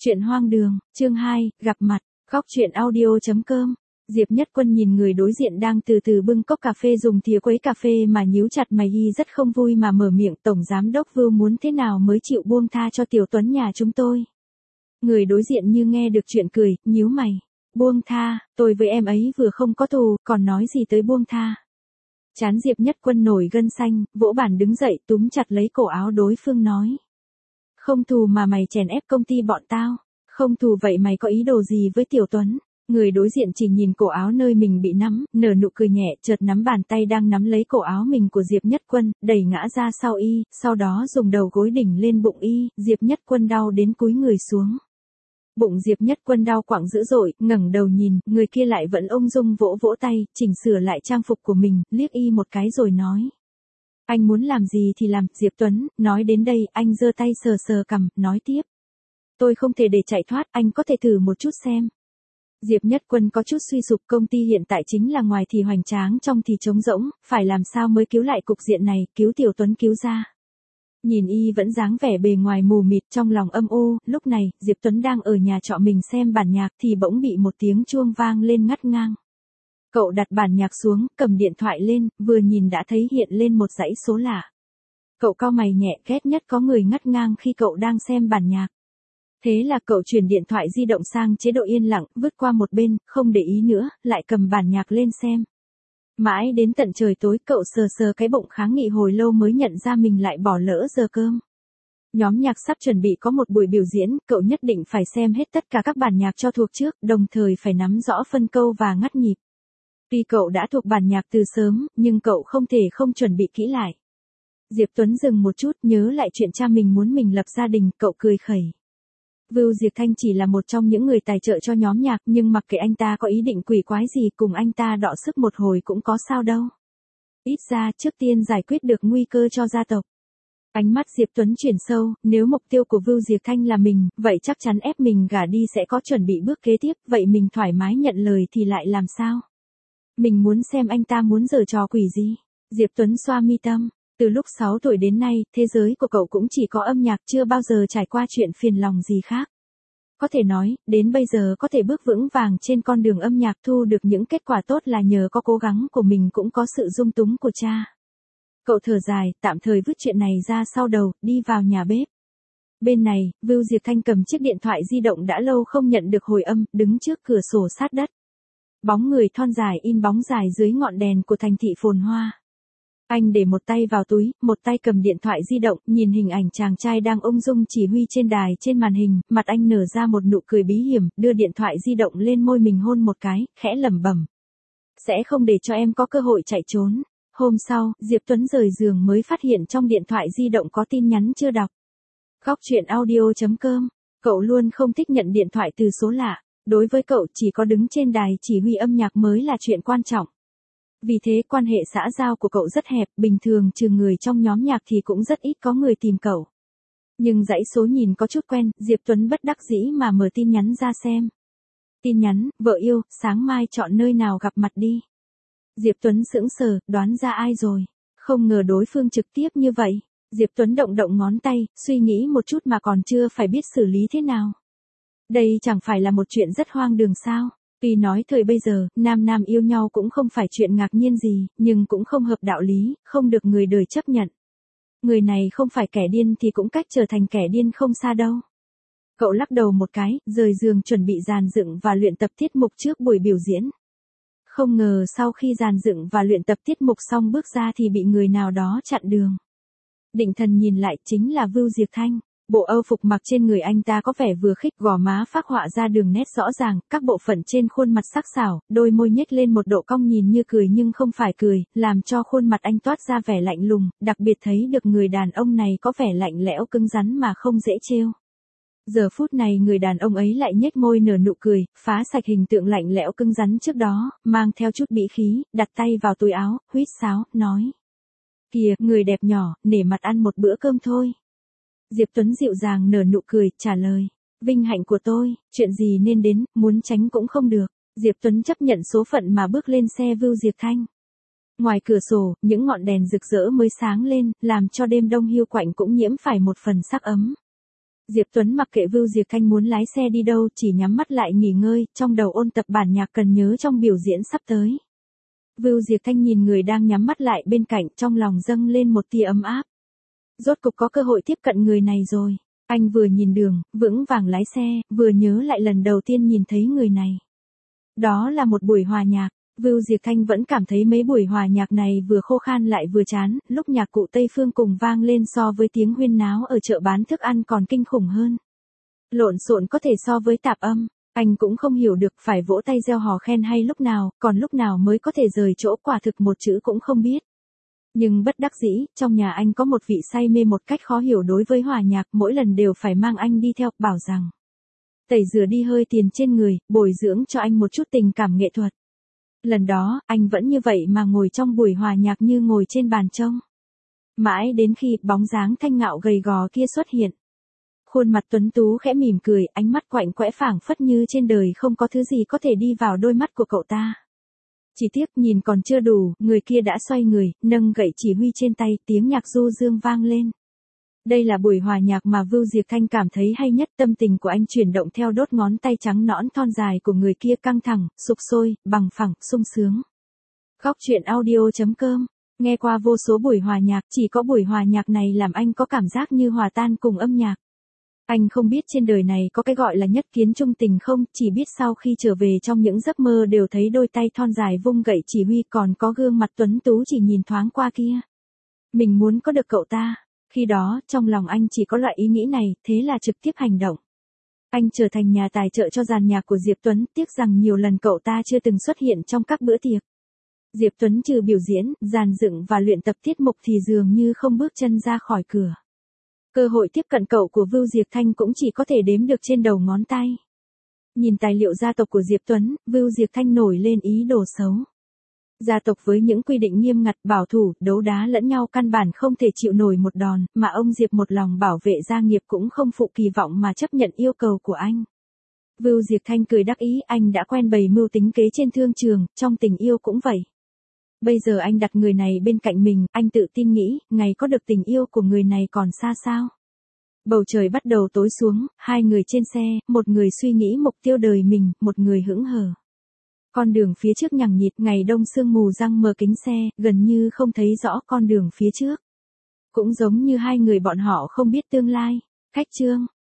Chuyện hoang đường, chương 2, gặp mặt, góc chuyện audio.com. Diệp Nhất Quân nhìn người đối diện đang từ từ bưng cốc cà phê dùng thìa quấy cà phê mà nhíu chặt mày y rất không vui mà mở miệng, Tổng Giám Đốc Vưu muốn thế nào mới chịu buông tha cho Tiểu Tuấn nhà chúng tôi. Người đối diện như nghe được chuyện cười, nhíu mày. Buông tha, tôi với em ấy vừa không có thù, còn nói gì tới buông tha. Trán Diệp Nhất Quân nổi gân xanh, vỗ bàn đứng dậy túm chặt lấy cổ áo đối phương nói. Không thù mà mày chèn ép công ty bọn tao, không thù vậy mày có ý đồ gì với Tiểu Tuấn? Người đối diện chỉ nhìn cổ áo nơi mình bị nắm, nở nụ cười nhẹ, chợt nắm bàn tay đang nắm lấy cổ áo mình của Diệp Nhất Quân, đẩy ngã ra sau y, sau đó dùng đầu gối đỉnh lên bụng y, Diệp Nhất Quân đau đến cúi người xuống. Bụng Diệp Nhất Quân đau quặn dữ dội, ngẩng đầu nhìn, người kia lại vẫn ung dung vỗ vỗ tay, chỉnh sửa lại trang phục của mình, liếc y một cái rồi nói. Anh muốn làm gì thì làm, Diệp Tuấn, nói đến đây, anh giơ tay sờ sờ cằm, nói tiếp. Tôi không thể để chạy thoát, anh có thể thử một chút xem. Diệp Nhất Quân có chút suy sụp, công ty hiện tại chính là ngoài thì hoành tráng trong thì trống rỗng, phải làm sao mới cứu lại cục diện này, cứu Tiểu Tuấn cứu ra. Nhìn y vẫn dáng vẻ bề ngoài mù mịt trong lòng âm u, lúc này, Diệp Tuấn đang ở nhà trọ mình xem bản nhạc thì bỗng bị một tiếng chuông vang lên ngắt ngang. Cậu đặt bản nhạc xuống, cầm điện thoại lên, vừa nhìn đã thấy hiện lên một dãy số lạ. Cậu cau mày nhẹ, ghét nhất có người ngắt ngang khi cậu đang xem bản nhạc. Thế là cậu chuyển điện thoại di động sang chế độ yên lặng, vứt qua một bên, không để ý nữa, lại cầm bản nhạc lên xem. Mãi đến tận trời tối cậu sờ sờ cái bụng kháng nghị hồi lâu mới nhận ra mình lại bỏ lỡ giờ cơm. Nhóm nhạc sắp chuẩn bị có một buổi biểu diễn, cậu nhất định phải xem hết tất cả các bản nhạc cho thuộc trước, đồng thời phải nắm rõ phân câu và ngắt nhịp. Tuy cậu đã thuộc bản nhạc từ sớm, nhưng cậu không thể không chuẩn bị kỹ lại. Diệp Tuấn dừng một chút, nhớ lại chuyện cha mình muốn mình lập gia đình, cậu cười khẩy. Vưu Diệp Thanh chỉ là một trong những người tài trợ cho nhóm nhạc, nhưng mặc kệ anh ta có ý định quỷ quái gì, cùng anh ta đọ sức một hồi cũng có sao đâu. Ít ra trước tiên giải quyết được nguy cơ cho gia tộc. Ánh mắt Diệp Tuấn chuyển sâu, nếu mục tiêu của Vưu Diệp Thanh là mình, vậy chắc chắn ép mình gả đi sẽ có chuẩn bị bước kế tiếp, vậy mình thoải mái nhận lời thì lại làm sao? Mình muốn xem anh ta muốn giở trò quỷ gì. Diệp Tuấn xoa mi tâm. Từ lúc 6 tuổi đến nay, thế giới của cậu cũng chỉ có âm nhạc, chưa bao giờ trải qua chuyện phiền lòng gì khác. Có thể nói, đến bây giờ có thể bước vững vàng trên con đường âm nhạc, thu được những kết quả tốt là nhờ có cố gắng của mình cũng có sự dung túng của cha. Cậu thở dài, tạm thời vứt chuyện này ra sau đầu, đi vào nhà bếp. Bên này, Vưu Diệp Thanh cầm chiếc điện thoại di động đã lâu không nhận được hồi âm, đứng trước cửa sổ sát đất. Bóng người thon dài in bóng dài dưới ngọn đèn của thành thị phồn hoa. Anh để một tay vào túi, một tay cầm điện thoại di động, nhìn hình ảnh chàng trai đang ung dung chỉ huy trên đài trên màn hình, mặt anh nở ra một nụ cười bí hiểm, đưa điện thoại di động lên môi mình hôn một cái, khẽ lẩm bẩm. Sẽ không để cho em có cơ hội chạy trốn. Hôm sau, Diệp Tuấn rời giường mới phát hiện trong điện thoại di động có tin nhắn chưa đọc. Góc chuyện audio.com. Cậu luôn không thích nhận điện thoại từ số lạ. Đối với cậu chỉ có đứng trên đài chỉ huy âm nhạc mới là chuyện quan trọng. Vì thế quan hệ xã giao của cậu rất hẹp, bình thường trừ người trong nhóm nhạc thì cũng rất ít có người tìm cậu. Nhưng dãy số nhìn có chút quen, Diệp Tuấn bất đắc dĩ mà mở tin nhắn ra xem. Tin nhắn, vợ yêu, sáng mai chọn nơi nào gặp mặt đi. Diệp Tuấn sững sờ, đoán ra ai rồi. Không ngờ đối phương trực tiếp như vậy. Diệp Tuấn động động ngón tay, suy nghĩ một chút mà còn chưa phải biết xử lý thế nào. Đây chẳng phải là một chuyện rất hoang đường sao. Tuy nói thời bây giờ, nam nam yêu nhau cũng không phải chuyện ngạc nhiên gì, nhưng cũng không hợp đạo lý, không được người đời chấp nhận. Người này không phải kẻ điên thì cũng cách trở thành kẻ điên không xa đâu. Cậu lắc đầu một cái, rời giường chuẩn bị dàn dựng và luyện tập tiết mục trước buổi biểu diễn. Không ngờ sau khi dàn dựng và luyện tập tiết mục xong bước ra thì bị người nào đó chặn đường. Định thần nhìn lại chính là Vưu Diệp Thanh. Bộ âu phục mặc trên người anh ta có vẻ vừa khích, gò má phác họa ra đường nét rõ ràng, các bộ phận trên khuôn mặt sắc sảo, đôi môi nhếch lên một độ cong nhìn như cười nhưng không phải cười, làm cho khuôn mặt anh toát ra vẻ lạnh lùng, đặc biệt thấy được người đàn ông này có vẻ lạnh lẽo cứng rắn mà không dễ trêu. Giờ phút này người đàn ông ấy lại nhếch môi nở nụ cười, phá sạch hình tượng lạnh lẽo cứng rắn trước đó, mang theo chút bĩ khí, đặt tay vào túi áo, huýt sáo, nói. Kìa, người đẹp nhỏ, nể mặt ăn một bữa cơm thôi. Diệp Tuấn dịu dàng nở nụ cười, trả lời. Vinh hạnh của tôi, chuyện gì nên đến, muốn tránh cũng không được. Diệp Tuấn chấp nhận số phận mà bước lên xe Vưu Diệp Thanh. Ngoài cửa sổ, những ngọn đèn rực rỡ mới sáng lên, làm cho đêm đông hiu quạnh cũng nhiễm phải một phần sắc ấm. Diệp Tuấn mặc kệ Vưu Diệp Thanh muốn lái xe đi đâu, chỉ nhắm mắt lại nghỉ ngơi, trong đầu ôn tập bản nhạc cần nhớ trong biểu diễn sắp tới. Vưu Diệp Thanh nhìn người đang nhắm mắt lại bên cạnh, trong lòng dâng lên một tia ấm áp. Rốt cục có cơ hội tiếp cận người này rồi. Anh vừa nhìn đường, vững vàng lái xe, vừa nhớ lại lần đầu tiên nhìn thấy người này. Đó là một buổi hòa nhạc. Vưu Diệp Thanh vẫn cảm thấy mấy buổi hòa nhạc này vừa khô khan lại vừa chán, lúc nhạc cụ Tây Phương cùng vang lên so với tiếng huyên náo ở chợ bán thức ăn còn kinh khủng hơn. Lộn xộn có thể so với tạp âm, anh cũng không hiểu được phải vỗ tay reo hò khen hay lúc nào, còn lúc nào mới có thể rời chỗ, quả thực một chữ cũng không biết. Nhưng bất đắc dĩ, trong nhà anh có một vị say mê một cách khó hiểu đối với hòa nhạc, mỗi lần đều phải mang anh đi theo, bảo rằng tẩy rửa đi hơi tiền trên người, bồi dưỡng cho anh một chút tình cảm nghệ thuật. Lần đó, anh vẫn như vậy mà ngồi trong buổi hòa nhạc như ngồi trên bàn trông. Mãi đến khi bóng dáng thanh ngạo gầy gò kia xuất hiện. Khuôn mặt tuấn tú khẽ mỉm cười, ánh mắt quạnh quẽ phảng phất như trên đời không có thứ gì có thể đi vào đôi mắt của cậu ta. Chỉ tiếc nhìn còn chưa đủ, người kia đã xoay người, nâng gậy chỉ huy trên tay, tiếng nhạc du dương vang lên. Đây là buổi hòa nhạc mà Vưu Diệp Thanh cảm thấy hay nhất, tâm tình của anh chuyển động theo đốt ngón tay trắng nõn thon dài của người kia, căng thẳng, sục sôi, bằng phẳng, sung sướng. Khóc chuyện audio.com, nghe qua vô số buổi hòa nhạc, chỉ có buổi hòa nhạc này làm anh có cảm giác như hòa tan cùng âm nhạc. Anh không biết trên đời này có cái gọi là nhất kiến chung tình không, chỉ biết sau khi trở về trong những giấc mơ đều thấy đôi tay thon dài vung gậy chỉ huy, còn có gương mặt tuấn tú chỉ nhìn thoáng qua kia. Mình muốn có được cậu ta. Khi đó, trong lòng anh chỉ có loại ý nghĩ này, thế là trực tiếp hành động. Anh trở thành nhà tài trợ cho dàn nhạc của Diệp Tuấn, tiếc rằng nhiều lần cậu ta chưa từng xuất hiện trong các bữa tiệc. Diệp Tuấn trừ biểu diễn, dàn dựng và luyện tập tiết mục thì dường như không bước chân ra khỏi cửa. Cơ hội tiếp cận cậu của Vưu Diệp Thanh cũng chỉ có thể đếm được trên đầu ngón tay. Nhìn tài liệu gia tộc của Diệp Tuấn, Vưu Diệp Thanh nổi lên ý đồ xấu. Gia tộc với những quy định nghiêm ngặt, bảo thủ, đấu đá lẫn nhau căn bản không thể chịu nổi một đòn, mà ông Diệp một lòng bảo vệ gia nghiệp cũng không phụ kỳ vọng mà chấp nhận yêu cầu của anh. Vưu Diệp Thanh cười đắc ý, anh đã quen bày mưu tính kế trên thương trường, trong tình yêu cũng vậy. Bây giờ anh đặt người này bên cạnh mình, anh tự tin nghĩ, ngày có được tình yêu của người này còn xa sao. Bầu trời bắt đầu tối xuống, hai người trên xe, một người suy nghĩ mục tiêu đời mình, một người hững hờ. Con đường phía trước nhằng nhịt, ngày đông sương mù răng mờ kính xe, gần như không thấy rõ con đường phía trước. Cũng giống như hai người bọn họ không biết tương lai. Khách chương.